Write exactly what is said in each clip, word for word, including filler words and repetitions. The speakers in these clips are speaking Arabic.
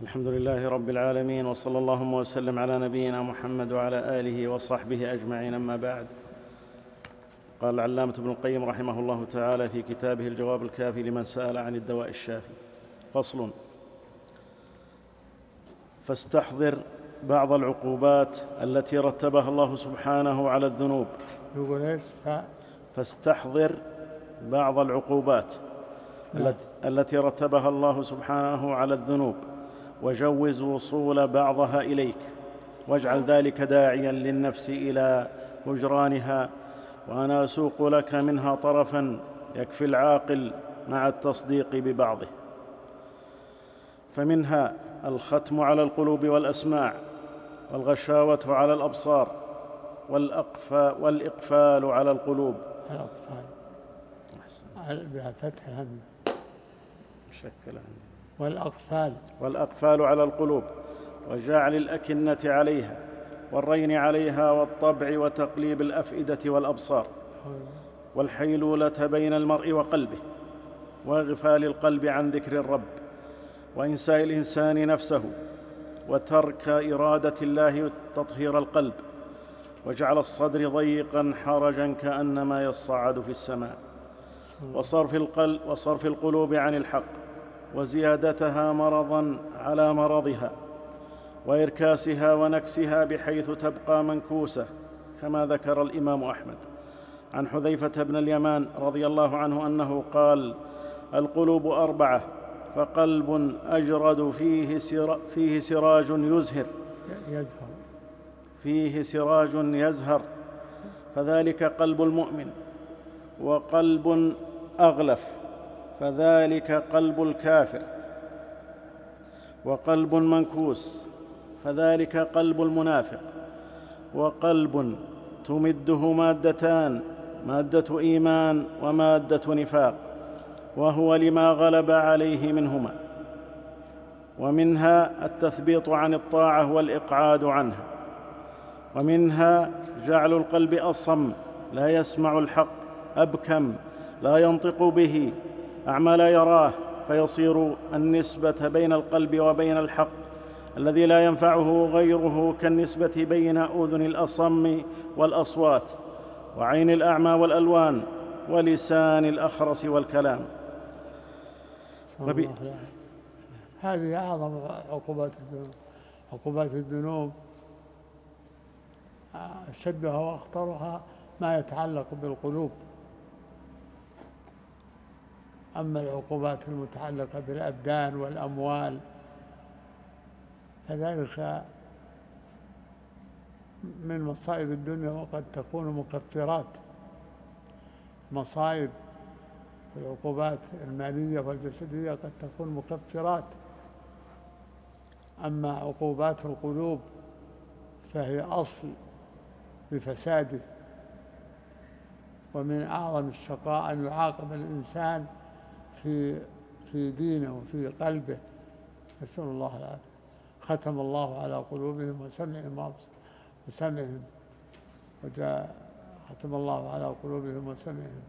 الحمد لله رب العالمين، وصلى اللهم وسلم على نبينا محمد وعلى آله وصحبه أجمعين، أما بعد. قال العلامة ابن القيم رحمه الله تعالى في كتابه الجواب الكافي لمن سأل عن الدواء الشافي: فصل: فاستحضر بعض العقوبات التي رتبها الله سبحانه على الذنوب. يقول ايش؟ فاستحضر بعض العقوبات نعم. التي رتبها الله سبحانه على الذنوب، وجوز وصول بعضها إليك، واجعل ذلك داعيا للنفس إلى هجرانها، وأنا أسوق لك منها طرفا يكفي العاقل مع التصديق ببعضه. فمنها الختم على القلوب والأسماع، والغشاوة على الأبصار، والإقفال على القلوب. الأطفال بها فتح الهمزة شكل عندي. والأقفال والأقفال على القلوب، وجعل الأكنة عليها، والرين عليها، والطبع وتقليب الأفئدة والأبصار، والحيلولة بين المرء وقلبه، وإغفال القلب عن ذكر الرب، وإنساء الإنسان نفسه، وترك إرادة الله تطهير القلب، وجعل الصدر ضيقا حرجا كأنما يصعد في السماء، وصرف القلب وصرف القلوب عن الحق، وزيادتها مرضا على مرضها، وإركاسها ونكسها بحيث تبقى منكوسة، كما ذكر الإمام أحمد عن حذيفة بن اليمان رضي الله عنه أنه قال: القلوب أربعة، فقلب أجرد فيه, سرا فيه سراج يزهر فيه سراج يزهر فذلك قلب المؤمن، وقلب أغلف فذلك قلب الكافر، وقلب منكوس فذلك قلب المنافق، وقلب تمده مادتان، مادة إيمان ومادة نفاق، وهو لما غلب عليه منهما. ومنها التثبيط عن الطاعة والإقعاد عنها، ومنها جعل القلب أصم لا يسمع الحق، أبكم لا ينطق به، أعمى لا يراه، فيصير النسبة بين القلب وبين الحق الذي لا ينفعه غيره كالنسبة بين أذن الأصم والأصوات، وعين الأعمى والألوان، ولسان الأخرس والكلام. وبي... هذه أعظم عقوبات الذنوب. عقوبات الذنوب أشدها وأخطرها ما يتعلق بالقلوب. أما العقوبات المتعلقة بالأبدان والأموال فذلك من مصائب الدنيا، وقد تكون مكفرات. مصائب العقوبات المالية والجسدية قد تكون مكفرات. أما عقوبات القلوب فهي أصل بفساده، ومن أعظم الشقاء أن يعاقب الإنسان في في دينه وفي قلبه، نسأل الله العافية. ختم الله على قلوبهم وسمعهم وسمعهم وجاء ختم الله على قلوبهم وسمعهم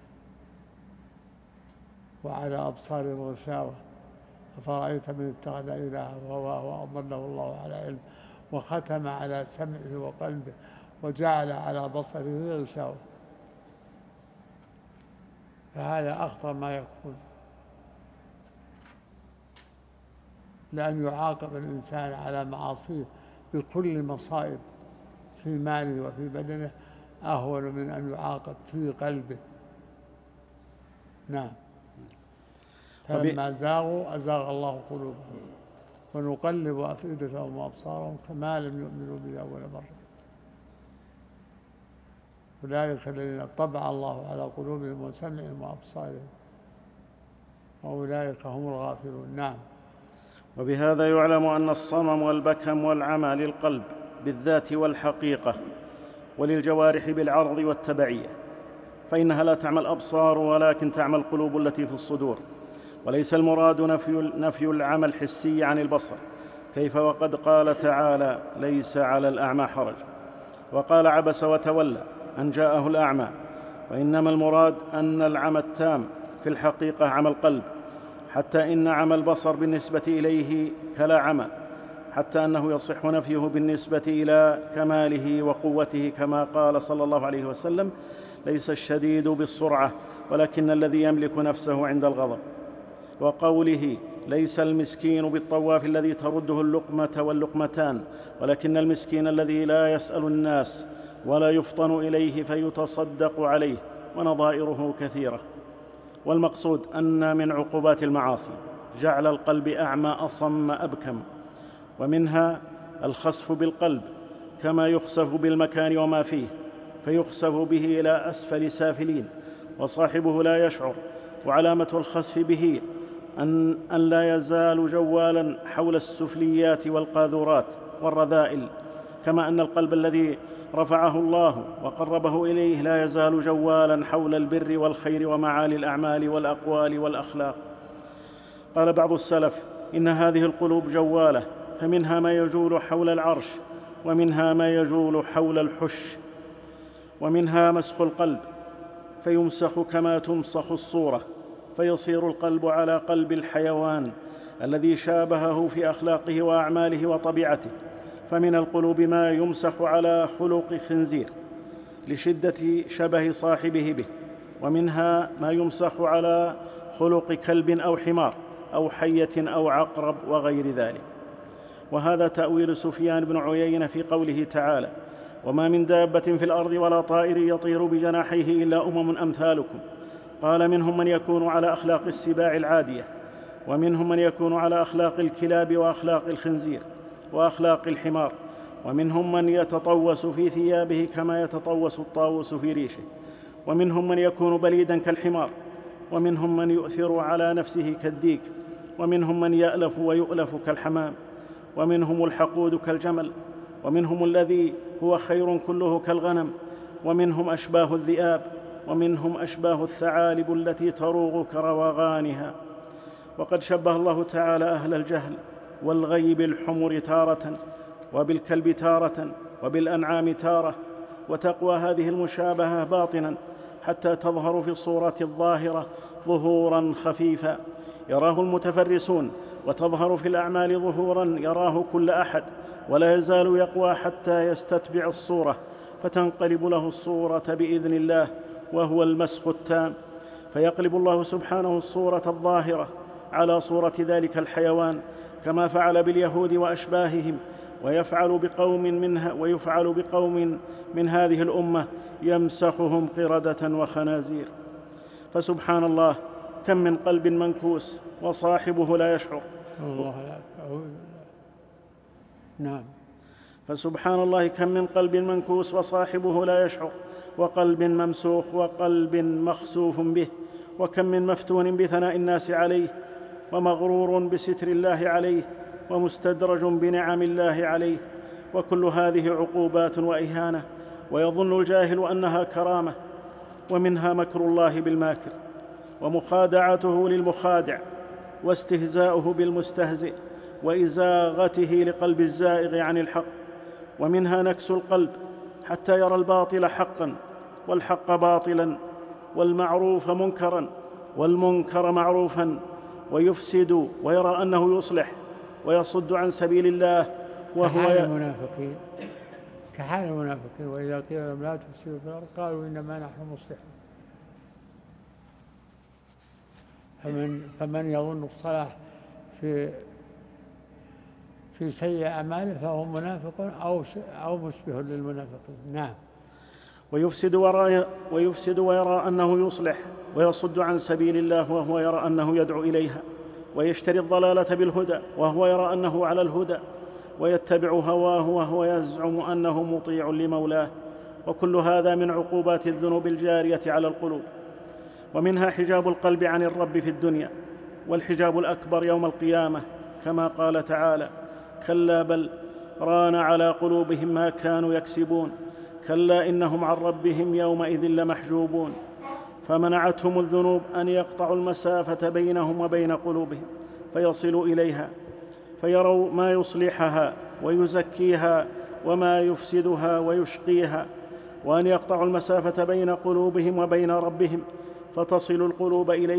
وعلى أبصارهم غشاوة، أفرأيت من اتخذ إلهه هواه وأضله الله على علم، وختم على سمعه وقلبه وجعل على بصره غشاوة. فهذا أخطر ما يكون، لأن يعاقب الإنسان على معاصيه بكل مصائب في ماله وفي بدنه أهون من أن يعاقب في قلبه. نعم. فلما زاغوا أزاغ الله قلوبهم ونقلب أفئدتهم وأبصارهم كما لم يؤمنوا به أول مرة. أولئك الذين طبع الله على قلوبهم وسمعهم وأبصارهم وأولئك هم الغافلون. نعم. وبهذا يعلم أن الصمم والبكم والعمى للقلب بالذات والحقيقة، وللجوارح بالعرض والتبعية، فإنها لا تعمى الأبصار ولكن تعمى القلوب التي في الصدور. وليس المراد نفي, نفي العمى الحسي عن البصر، كيف وقد قال تعالى: ليس على الأعمى حرج، وقال: عبس وتولى أن جاءه الأعمى. وإنما المراد أن العمى التام في الحقيقة عمى القلب، حتى إن عمى البصر بالنسبة إليه كلا عمى، حتى أنه يصح نفيه بالنسبة إلى كماله وقوته، كما قال صلى الله عليه وسلم: ليس الشديد بالسرعة ولكن الذي يملك نفسه عند الغضب. وقوله: ليس المسكين بالطواف الذي ترده اللقمة واللقمتان، ولكن المسكين الذي لا يسأل الناس ولا يفطن إليه فيتصدق عليه، ونظائره كثيرة. والمقصود أن من عقوبات المعاصي جعل القلب أعمى أصم أبكم، ومنها الخسف بالقلب، كما يخسف بالمكان وما فيه، فيخسف به إلى أسفل سافلين وصاحبه لا يشعر. وعلامة الخسف به أن, أن لا يزال جوالا حول السفليات والقاذورات والرذائل، كما أن القلب الذي رفعه الله وقربه إليه لا يزال جوالا حول البر والخير ومعالي الأعمال والأقوال والأخلاق. قال بعض السلف: إن هذه القلوب جوالة، فمنها ما يجول حول العرش، ومنها ما يجول حول الحش، ومنها مسخ القلب فيمسخ كما تمسخ الصورة، فيصير القلب على قلب الحيوان الذي شابهه في أخلاقه وأعماله وطبيعته. فمن القلوب ما يمسخ على خلق خنزير لشدة شبه صاحبه به، ومنها ما يمسخ على خلق كلب أو حمار أو حية أو عقرب وغير ذلك. وهذا تأويل سفيان بن عيينة في قوله تعالى: وما من دابة في الأرض ولا طائر يطير بجناحيه إلا أمم أمثالكم. قال: منهم من يكون على أخلاق السباع العادية، ومنهم من يكون على أخلاق الكلاب وأخلاق الخنزير وأخلاق الحمار، ومنهم من يتطوس في ثيابه كما يتطوس الطاووس في ريشه، ومنهم من يكون بليدا كالحمار، ومنهم من يؤثر على نفسه كالديك، ومنهم من يألف ويؤلف كالحمام، ومنهم الحقود كالجمل، ومنهم الذي هو خير كله كالغنم، ومنهم أشباه الذئاب، ومنهم أشباه الثعالب التي تروغ كروغانها. وقد شبه الله تعالى أهل الجهل والغي بالحمر تارة، وبالكلب تارة، وبالأنعام تارة، وتقوى هذه المشابهة باطنا حتى تظهر في الصورة الظاهرة ظهورا خفيفا يراه المتفرسون، وتظهر في الأعمال ظهورا يراه كل أحد، ولا يزال يقوى حتى يستتبع الصورة، فتنقلب له الصورة بإذن الله، وهو المسخ التام. فيقلب الله سبحانه الصورة الظاهرة على صورة ذلك الحيوان، كما فعل باليهود وأشباههم، ويفعل بقوم منها ويفعل بقوم من هذه الأمة يمسخهم قردة وخنازير. فسبحان الله، كم من قلب منكوس وصاحبه لا يشعر. الله لا نعم. فسبحان الله، كم من قلب منكوس وصاحبه لا يشعر، وقلب ممسوخ وقلب مخسوف به، وكم من مفتون بثناء الناس عليه، ومغرور بستر الله عليه، ومستدرج بنعم الله عليه. وكل هذه عقوبات وإهانة، ويظن الجاهل أنها كرامة. ومنها مكر الله بالماكر، ومخادعته للمخادع، واستهزاؤه بالمستهزئ، وإزاغته لقلب الزائغ عن الحق. ومنها نكس القلب حتى يرى الباطل حقا، والحق باطلا، والمعروف منكرا، والمنكر معروفا، ويفسد ويرى أنه يصلح، ويصد عن سبيل الله، وهو كحال المنافقين كحال المنافقين وإذا قيل لهم لا تفسدوا في الأرض قالوا إنما نحن مصلحون. فمن, فمن يظن الصلاح في في سيء أعماله فهو منافق أو أو مشبه للمنافقين. نعم. ويفسد, ويفسد ويرى أنه يصلح، ويصد عن سبيل الله وهو يرى أنه يدعو إليها، ويشتري الضلالة بالهدى وهو يرى أنه على الهدى، ويتبع هواه وهو يزعم أنه مطيع لمولاه. وكل هذا من عقوبات الذنوب الجارية على القلوب. ومنها حجاب القلب عن الرب في الدنيا، والحجاب الأكبر يوم القيامة، كما قال تعالى: كلا بل ران على قلوبهم ما كانوا يكسبون، كلا إنهم عن ربهم يومئذ لمحجوبون. فمنعتهم الذنوب أن يقطعوا المسافة بينهم وبين قلوبهم فيصلوا إليها، فيروا ما يصلحها ويزكيها وما يفسدها ويشقيها، وأن يقطعوا المسافة بين قلوبهم وبين ربهم فتصل القلوب إليه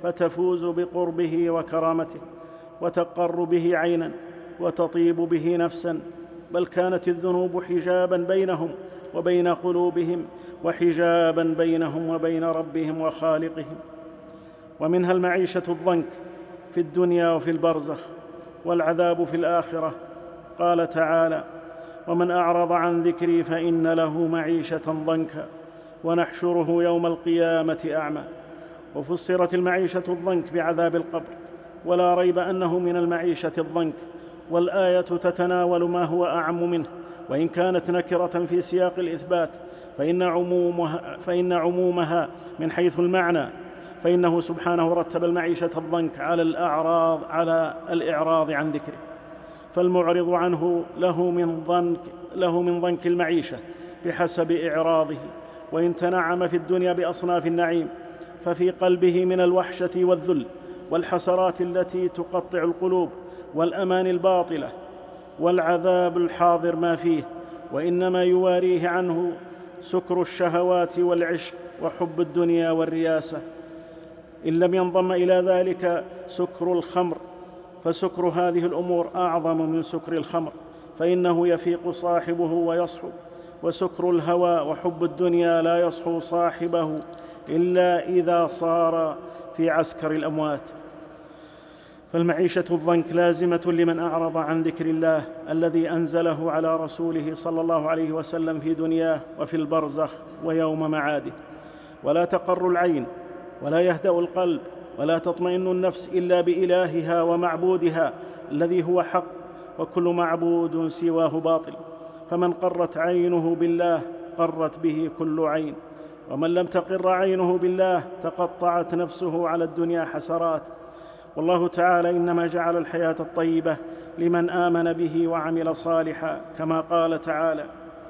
فتفوز بقربه وكرامته وتقر به عينا وتطيب به نفسا، بل كانت الذنوب حجابا بينهم وبين قلوبهم وحجابا بينهم وبين ربهم وخالقهم. ومنها المعيشة الضنك في الدنيا وفي البرزخ، والعذاب في الآخرة. قال تعالى: ومن أعرض عن ذكري فإن له معيشة ضنكا ونحشره يوم القيامة أعمى. وفسرت المعيشة الضنك بعذاب القبر، ولا ريب أنه من المعيشة الضنك، والآية تتناول ما هو أعم منه، وإن كانت نكرة في سياق الإثبات فإن عمومها, فإن عمومها من حيث المعنى، فإنه سبحانه رتب المعيشة الضنك على الأعراض على الإعراض عن ذكره، فالمعرض عنه له من ضنك, له من ضنك المعيشة بحسب إعراضه. وإن تنعم في الدنيا بأصناف النعيم ففي قلبه من الوحشة والذل والحسرات التي تقطع القلوب والأمان الباطلة والعذاب الحاضر ما فيه، وإنما يواريه عنه سكر الشهوات والعشق وحب الدنيا والرياسة. إن لم ينضم إلى ذلك سكر الخمر، فسكر هذه الأمور أعظم من سكر الخمر، فإنه يفيق صاحبه ويصحو. وسكر الهوى وحب الدنيا لا يصحو صاحبه إلا إذا صار في عسكر الأموات. فالمعيشة الضنك لازمة لمن أعرض عن ذكر الله الذي أنزله على رسوله صلى الله عليه وسلم في دنياه وفي البرزخ ويوم معاده. ولا تقر العين ولا يهدأ القلب ولا تطمئن النفس إلا بإلهها ومعبودها الذي هو حق، وكل معبود سواه باطل. فمن قرت عينه بالله قرت به كل عين، ومن لم تقر عينه بالله تقطعت نفسه على الدنيا حسرات. والله تعالى إنما جعل الحياة الطيبة لمن آمن به وعمل صالحا، كما قال تعالى: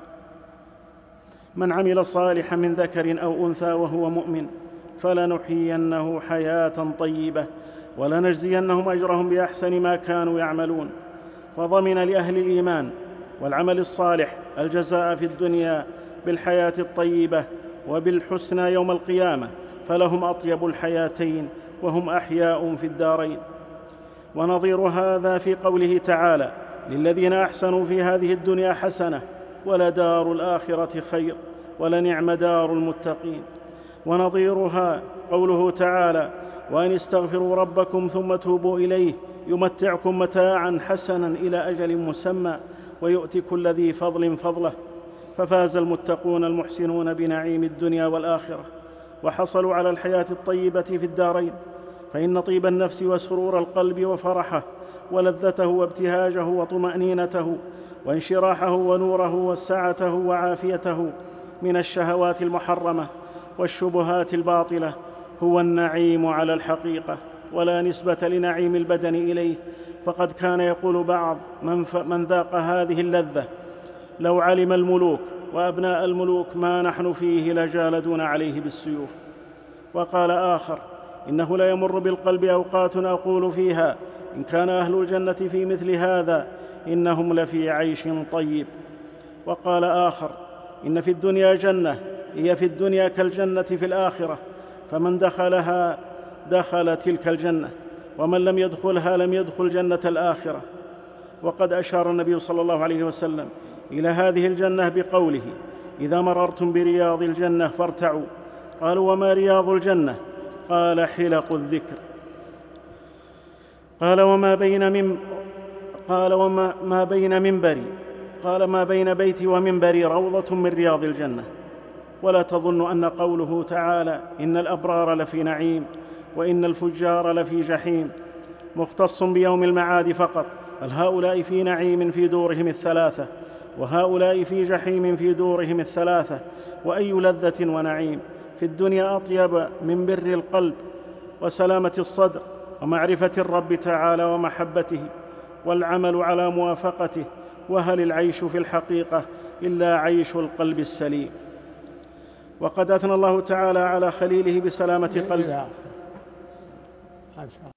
من عمل صالحا من ذكر أو أنثى وهو مؤمن فلنحيينه حياة طيبة ولنجزينهم أجرهم بأحسن ما كانوا يعملون. فضمن لأهل الإيمان والعمل الصالح الجزاء في الدنيا بالحياة الطيبة وبالحسنى يوم القيامة، فلهم أطيب الحياتين وهم أحياء في الدارين. ونظير هذا في قوله تعالى: للذين أحسنوا في هذه الدنيا حسنة ولدار الآخرة خير ولنعم دار المتقين. ونظيرها قوله تعالى: وأن استغفروا ربكم ثم توبوا إليه يمتعكم متاعا حسنا إلى أجل مسمى ويؤتي كل ذي فضل فضله. ففاز المتقون المحسنون بنعيم الدنيا والآخرة، وحصلوا على الحياة الطيبة في الدارين. فإن طيب النفس وسرور القلب وفرحه ولذته وابتهاجه وطمأنينته وانشراحه ونوره وسعته وعافيته من الشهوات المحرمة والشبهات الباطلة هو النعيم على الحقيقة، ولا نسبة لنعيم البدن إليه. فقد كان يقول بعض من, ف... من ذاق هذه اللذة: لو علم الملوك وأبناء الملوك ما نحن فيه لجالدون عليه بالسيوف. وقال آخر: إنه لا يمر بالقلب أوقات أقول فيها إن كان أهل الجنة في مثل هذا إنهم لفي عيش طيب. وقال آخر: إن في الدنيا جنة هي في الدنيا كالجنة في الآخرة، فمن دخلها دخل تلك الجنة، ومن لم يدخلها لم يدخل جنة الآخرة. وقد أشار النبي صلى الله عليه وسلم إلى هذه الجنة بقوله: إذا مررتم برياض الجنة فارتعوا. قالوا: وما رياض الجنة؟ قال: حلق الذكر. قال: وما بين من قال وما ما بين منبري قال ما بين بيتي ومنبري روضة من رياض الجنة. ولا تظن أن قوله تعالى إن الأبرار لفي نعيم وإن الفجار لفي جحيم مختص بيوم المعاد فقط، بل هؤلاء في نعيم في دورهم الثلاثة، وهؤلاء في جحيم في دورهم الثلاثة. وأي لذة ونعيم في الدنيا أطيب من بر القلب وسلامة الصدر ومعرفة الرب تعالى ومحبته والعمل على موافقته. وهل العيش في الحقيقة إلا عيش القلب السليم؟ وقد أثنى الله تعالى على خليله بسلامة قلبه.